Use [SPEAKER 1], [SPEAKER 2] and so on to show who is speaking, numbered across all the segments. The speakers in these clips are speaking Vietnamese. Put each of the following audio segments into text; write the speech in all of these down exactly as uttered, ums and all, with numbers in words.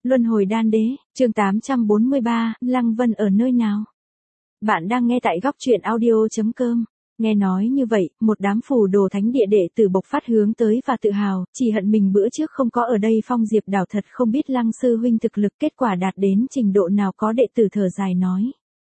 [SPEAKER 1] Luân hồi đan đế, chương tám trăm bốn mươi ba, Lăng Vân ở nơi nào? Bạn đang nghe tại góc truyện audio chấm com. Nghe nói như vậy, một đám phù đồ thánh địa đệ tử bộc phát hướng tới và tự hào, chỉ hận mình bữa trước không có ở đây. Phong Diệp Đảo thật không biết Lăng sư huynh thực lực kết quả đạt đến trình độ nào, có đệ tử thở dài nói.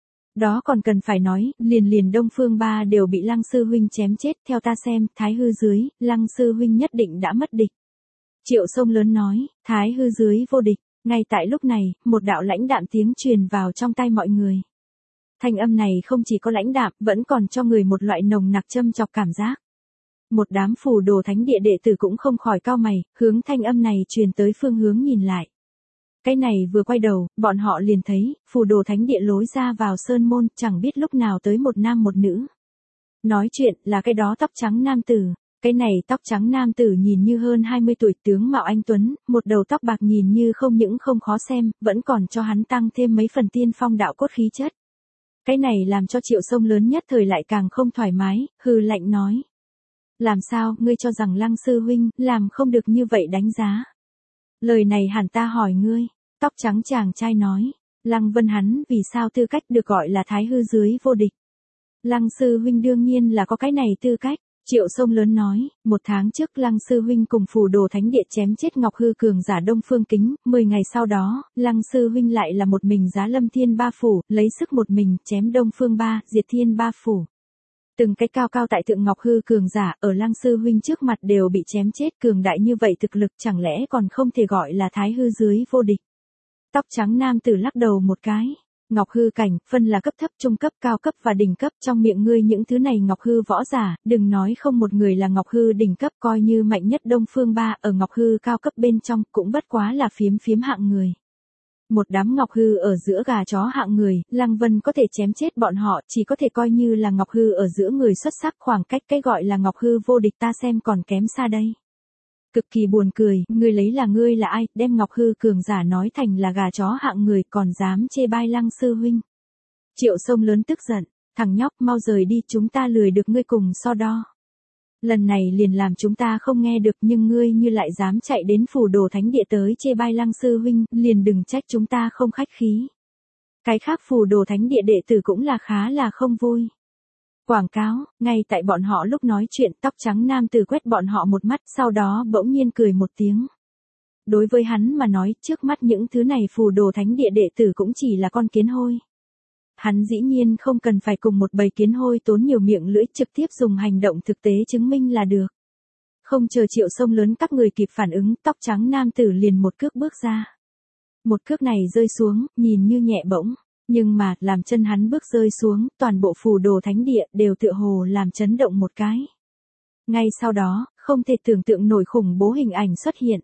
[SPEAKER 1] Đó còn cần phải nói, liền liền Đông Phương Ba đều bị Lăng sư huynh chém chết, theo ta xem, Thái Hư dưới, Lăng sư huynh nhất định đã mất địch. Triệu Sông lớn nói, Thái Hư dưới vô địch. Ngay tại lúc này, một đạo lãnh đạm tiếng truyền vào trong tai mọi người. Thanh âm này không chỉ có lãnh đạm, vẫn còn cho người một loại nồng nặc châm chọc cảm giác. Một đám phù đồ thánh địa đệ tử cũng không khỏi cau mày, hướng thanh âm này truyền tới phương hướng nhìn lại. Cái này vừa quay đầu, bọn họ liền thấy, phù đồ thánh địa lối ra vào sơn môn, chẳng biết lúc nào tới một nam một nữ. Nói chuyện là cái đó tóc trắng nam tử. Cái này tóc trắng nam tử nhìn như hơn hai mươi tuổi, tướng mạo anh tuấn, một đầu tóc bạc nhìn như không những không khó xem, vẫn còn cho hắn tăng thêm mấy phần tiên phong đạo cốt khí chất. Cái này làm cho Triệu Sông lớn nhất thời lại càng không thoải mái, hừ lạnh nói. Làm sao, ngươi cho rằng Lăng sư huynh, làm không được như vậy đánh giá. Lời này hẳn ta hỏi ngươi, tóc trắng chàng trai nói, Lăng Vân hắn vì sao tư cách được gọi là Thái Hư dưới vô địch. Lăng sư huynh đương nhiên là có cái này tư cách. Triệu Sông lớn nói, một tháng trước Lăng sư huynh cùng phù đồ thánh địa chém chết Ngọc Hư cường giả Đông Phương Kính, mười ngày sau đó, Lăng sư huynh lại là một mình giá lâm thiên ba phủ, lấy sức một mình chém Đông Phương Ba, diệt thiên ba phủ. Từng cái cao cao tại thượng Ngọc Hư cường giả ở Lăng sư huynh trước mặt đều bị chém chết, cường đại như vậy thực lực chẳng lẽ còn không thể gọi là Thái Hư dưới vô địch. Tóc trắng nam tử lắc đầu một cái. Ngọc Hư cảnh, phân là cấp thấp, trung cấp, cao cấp và đỉnh cấp, trong miệng ngươi những thứ này Ngọc Hư võ giả, đừng nói không một người là Ngọc Hư đỉnh cấp, coi như mạnh nhất Đông Phương Ba ở Ngọc Hư cao cấp bên trong, cũng bất quá là phiếm phiếm hạng người. Một đám Ngọc Hư ở giữa gà chó hạng người, Lăng Vân có thể chém chết bọn họ, chỉ có thể coi như là Ngọc Hư ở giữa người xuất sắc, khoảng cách cái gọi là Ngọc Hư vô địch ta xem còn kém xa đây. Cực kỳ buồn cười, ngươi lấy là ngươi là ai, đem Ngọc Hư cường giả nói thành là gà chó hạng người, còn dám chê bai Lăng sư huynh. Triệu Sông lớn tức giận, thằng nhóc mau rời đi, chúng ta lười được ngươi cùng so đo. Lần này liền làm chúng ta không nghe được, nhưng ngươi như lại dám chạy đến phù đồ thánh địa tới chê bai Lăng sư huynh, liền đừng trách chúng ta không khách khí. Cái khác phù đồ thánh địa đệ tử cũng là khá là không vui. Quảng cáo, ngay tại bọn họ lúc nói chuyện, tóc trắng nam tử quét bọn họ một mắt, sau đó bỗng nhiên cười một tiếng. Đối với hắn mà nói, trước mắt những thứ này phù đồ thánh địa đệ tử cũng chỉ là con kiến hôi. Hắn dĩ nhiên không cần phải cùng một bầy kiến hôi tốn nhiều miệng lưỡi, trực tiếp dùng hành động thực tế chứng minh là được. Không chờ Triệu Sông lớn các người kịp phản ứng, tóc trắng nam tử liền một cước bước ra. Một cước này rơi xuống, nhìn như nhẹ bỗng. Nhưng mà, làm chân hắn bước rơi xuống, toàn bộ phù đồ thánh địa đều tựa hồ làm chấn động một cái. Ngay sau đó, không thể tưởng tượng nổi khủng bố hình ảnh xuất hiện.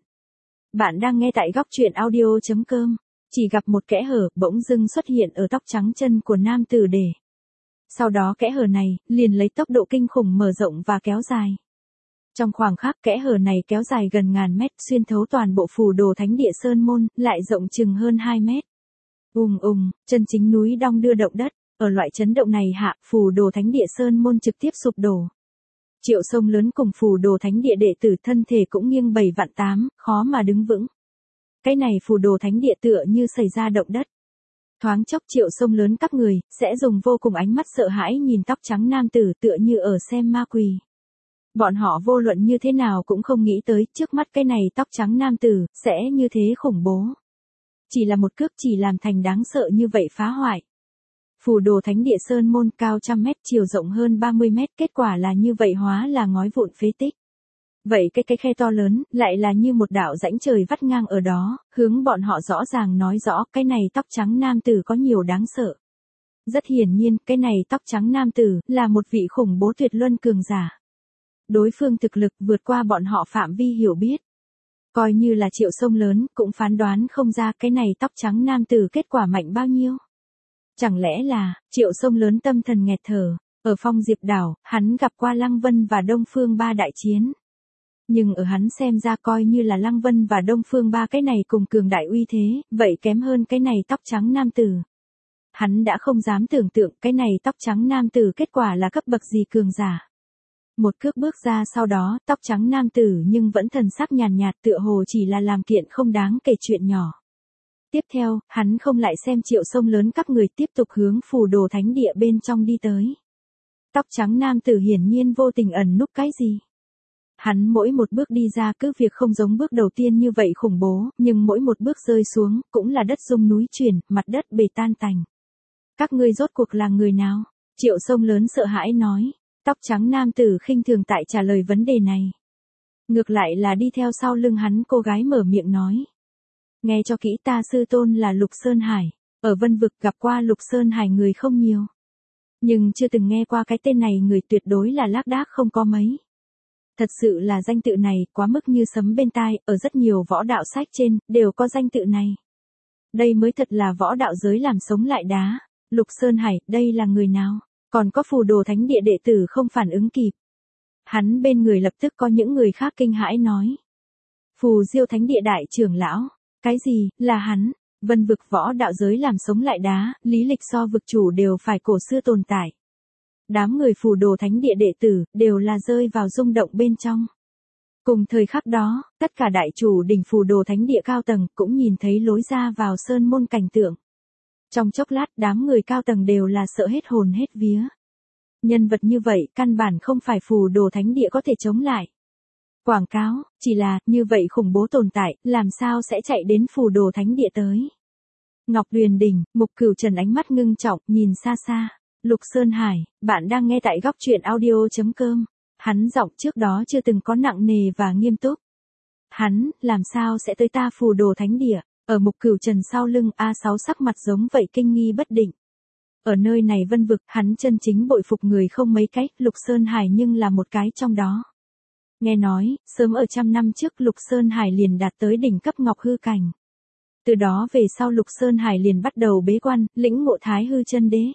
[SPEAKER 1] Bạn đang nghe tại góc truyện audio chấm com. Chỉ gặp một kẽ hở bỗng dưng xuất hiện ở tóc trắng chân của nam tử để. Sau đó kẽ hở này, liền lấy tốc độ kinh khủng mở rộng và kéo dài. Trong khoảng khắc kẽ hở này kéo dài gần ngàn mét, xuyên thấu toàn bộ phù đồ thánh địa sơn môn, lại rộng chừng hơn hai mét. Ùng ùng, chân chính núi đong đưa động đất, ở loại chấn động này hạ, phù đồ thánh địa sơn môn trực tiếp sụp đổ. Triệu Sông lớn cùng phù đồ thánh địa đệ tử thân thể cũng nghiêng bảy vạn tám, khó mà đứng vững. Cái này phù đồ thánh địa tựa như xảy ra động đất. Thoáng chốc Triệu Sông lớn các người, sẽ dùng vô cùng ánh mắt sợ hãi nhìn tóc trắng nam tử tựa như ở xem ma quỷ. Bọn họ vô luận như thế nào cũng không nghĩ tới, trước mắt cái này tóc trắng nam tử, sẽ như thế khủng bố. Chỉ là một cước chỉ làm thành đáng sợ như vậy phá hoại. Phù đồ thánh địa sơn môn cao trăm mét, chiều rộng hơn ba mươi mét, kết quả là như vậy hóa là ngói vụn phế tích. Vậy cái cái khe to lớn, lại là như một đạo rãnh trời vắt ngang ở đó, hướng bọn họ rõ ràng nói rõ cái này tóc trắng nam tử có nhiều đáng sợ. Rất hiển nhiên, cái này tóc trắng nam tử, là một vị khủng bố tuyệt luân cường giả. Đối phương thực lực vượt qua bọn họ phạm vi hiểu biết. Coi như là Triệu Sông lớn, cũng phán đoán không ra cái này tóc trắng nam tử kết quả mạnh bao nhiêu. Chẳng lẽ là, Triệu Sông lớn tâm thần nghẹt thở, ở Phong Diệp Đảo, hắn gặp qua Lăng Vân và Đông Phương Ba đại chiến. Nhưng ở hắn xem ra coi như là Lăng Vân và Đông Phương Ba cái này cùng cường đại uy thế, vậy kém hơn cái này tóc trắng nam tử. Hắn đã không dám tưởng tượng cái này tóc trắng nam tử kết quả là cấp bậc gì cường giả. Một cước bước ra sau đó, tóc trắng nam tử nhưng vẫn thần sắc nhàn nhạt, tựa hồ chỉ là làm kiện không đáng kể chuyện nhỏ. Tiếp theo, hắn không lại xem Triệu Sông Lớn các người tiếp tục hướng phù đồ thánh địa bên trong đi tới. Tóc trắng nam tử hiển nhiên vô tình ẩn núp cái gì. Hắn mỗi một bước đi ra cứ việc không giống bước đầu tiên như vậy khủng bố, nhưng mỗi một bước rơi xuống, cũng là đất rung núi chuyển, mặt đất bể tan tành. Các ngươi rốt cuộc là người nào? Triệu Sông Lớn sợ hãi nói. Tóc trắng nam tử khinh thường tại trả lời vấn đề này. Ngược lại là đi theo sau lưng hắn cô gái mở miệng nói. Nghe cho kỹ, ta sư tôn là Lục Sơn Hải. Ở Vân Vực gặp qua Lục Sơn Hải người không nhiều. Nhưng chưa từng nghe qua cái tên này, người tuyệt đối là lác đác không có mấy. Thật sự là danh tự này quá mức như sấm bên tai, ở rất nhiều võ đạo sách trên, đều có danh tự này. Đây mới thật là võ đạo giới làm sống lại đá. Lục Sơn Hải, đây là người nào? Còn có phù đồ thánh địa đệ tử không phản ứng kịp. Hắn bên người lập tức có những người khác kinh hãi nói. Phù Diêu thánh địa đại trưởng lão. Cái gì, là hắn? Vân Vực võ đạo giới làm sống lại đá, lý lịch so vực chủ đều phải cổ xưa tồn tại. Đám người phù đồ thánh địa đệ tử, đều là rơi vào rung động bên trong. Cùng thời khắc đó, tất cả đại chủ đỉnh phù đồ thánh địa cao tầng cũng nhìn thấy lối ra vào sơn môn cảnh tượng. Trong chốc lát, đám người cao tầng đều là sợ hết hồn hết vía. Nhân vật như vậy, căn bản không phải phù đồ thánh địa có thể chống lại. Quảng cáo, chỉ là, như vậy khủng bố tồn tại, làm sao sẽ chạy đến phù đồ thánh địa tới. Ngọc Tuyền Đỉnh, Mục Cửu Trần ánh mắt ngưng trọng, nhìn xa xa. Lục Sơn Hải, bạn đang nghe tại góc truyện audio chấm com. Hắn giọng trước đó chưa từng có nặng nề và nghiêm túc. Hắn, làm sao sẽ tới ta phù đồ thánh địa? Ở Mục Cửu Trần sau lưng, A sáu sắc mặt giống vậy kinh nghi bất định. Ở nơi này Vân Vực, hắn chân chính bội phục người không mấy cách, Lục Sơn Hải nhưng là một cái trong đó. Nghe nói, sớm ở trăm năm trước Lục Sơn Hải liền đạt tới đỉnh cấp ngọc hư cảnh. Từ đó về sau Lục Sơn Hải liền bắt đầu bế quan, lĩnh ngộ thái hư chân đế.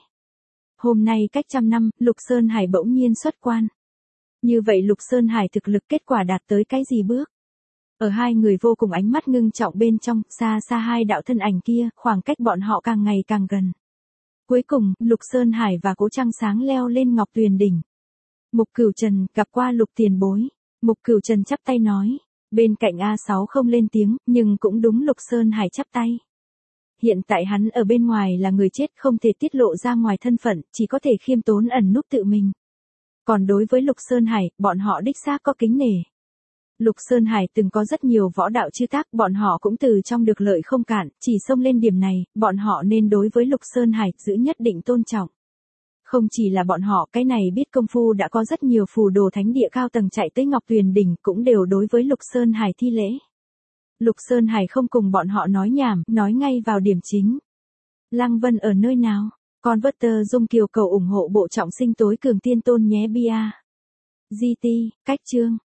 [SPEAKER 1] Hôm nay cách trăm năm, Lục Sơn Hải bỗng nhiên xuất quan. Như vậy Lục Sơn Hải thực lực kết quả đạt tới cái gì bước? Ở hai người vô cùng ánh mắt ngưng trọng bên trong, xa xa hai đạo thân ảnh kia, khoảng cách bọn họ càng ngày càng gần. Cuối cùng, Lục Sơn Hải và Cố Trăng Sáng leo lên Ngọc Tuyền Đỉnh. Mục Cửu Trần, gặp qua Lục tiền bối. Mục Cửu Trần chắp tay nói. Bên cạnh A sáu không lên tiếng, nhưng cũng đúng Lục Sơn Hải chắp tay. Hiện tại hắn ở bên ngoài là người chết, không thể tiết lộ ra ngoài thân phận, chỉ có thể khiêm tốn ẩn núp tự mình. Còn đối với Lục Sơn Hải, bọn họ đích xác có kính nể. Lục Sơn Hải từng có rất nhiều võ đạo chư tác, bọn họ cũng từ trong được lợi không cạn, chỉ xông lên điểm này, bọn họ nên đối với Lục Sơn Hải giữ nhất định tôn trọng. Không chỉ là bọn họ, cái này biết công phu đã có rất nhiều phù đồ thánh địa cao tầng chạy tới Ngọc Tuyền Đỉnh cũng đều đối với Lục Sơn Hải thi lễ. Lục Sơn Hải không cùng bọn họ nói nhảm, nói ngay vào điểm chính. Lăng Vân ở nơi nào? Converter Dung Kiều cầu ủng hộ bộ trọng sinh tối cường tiên tôn nhé bia. giê tê, cách chương.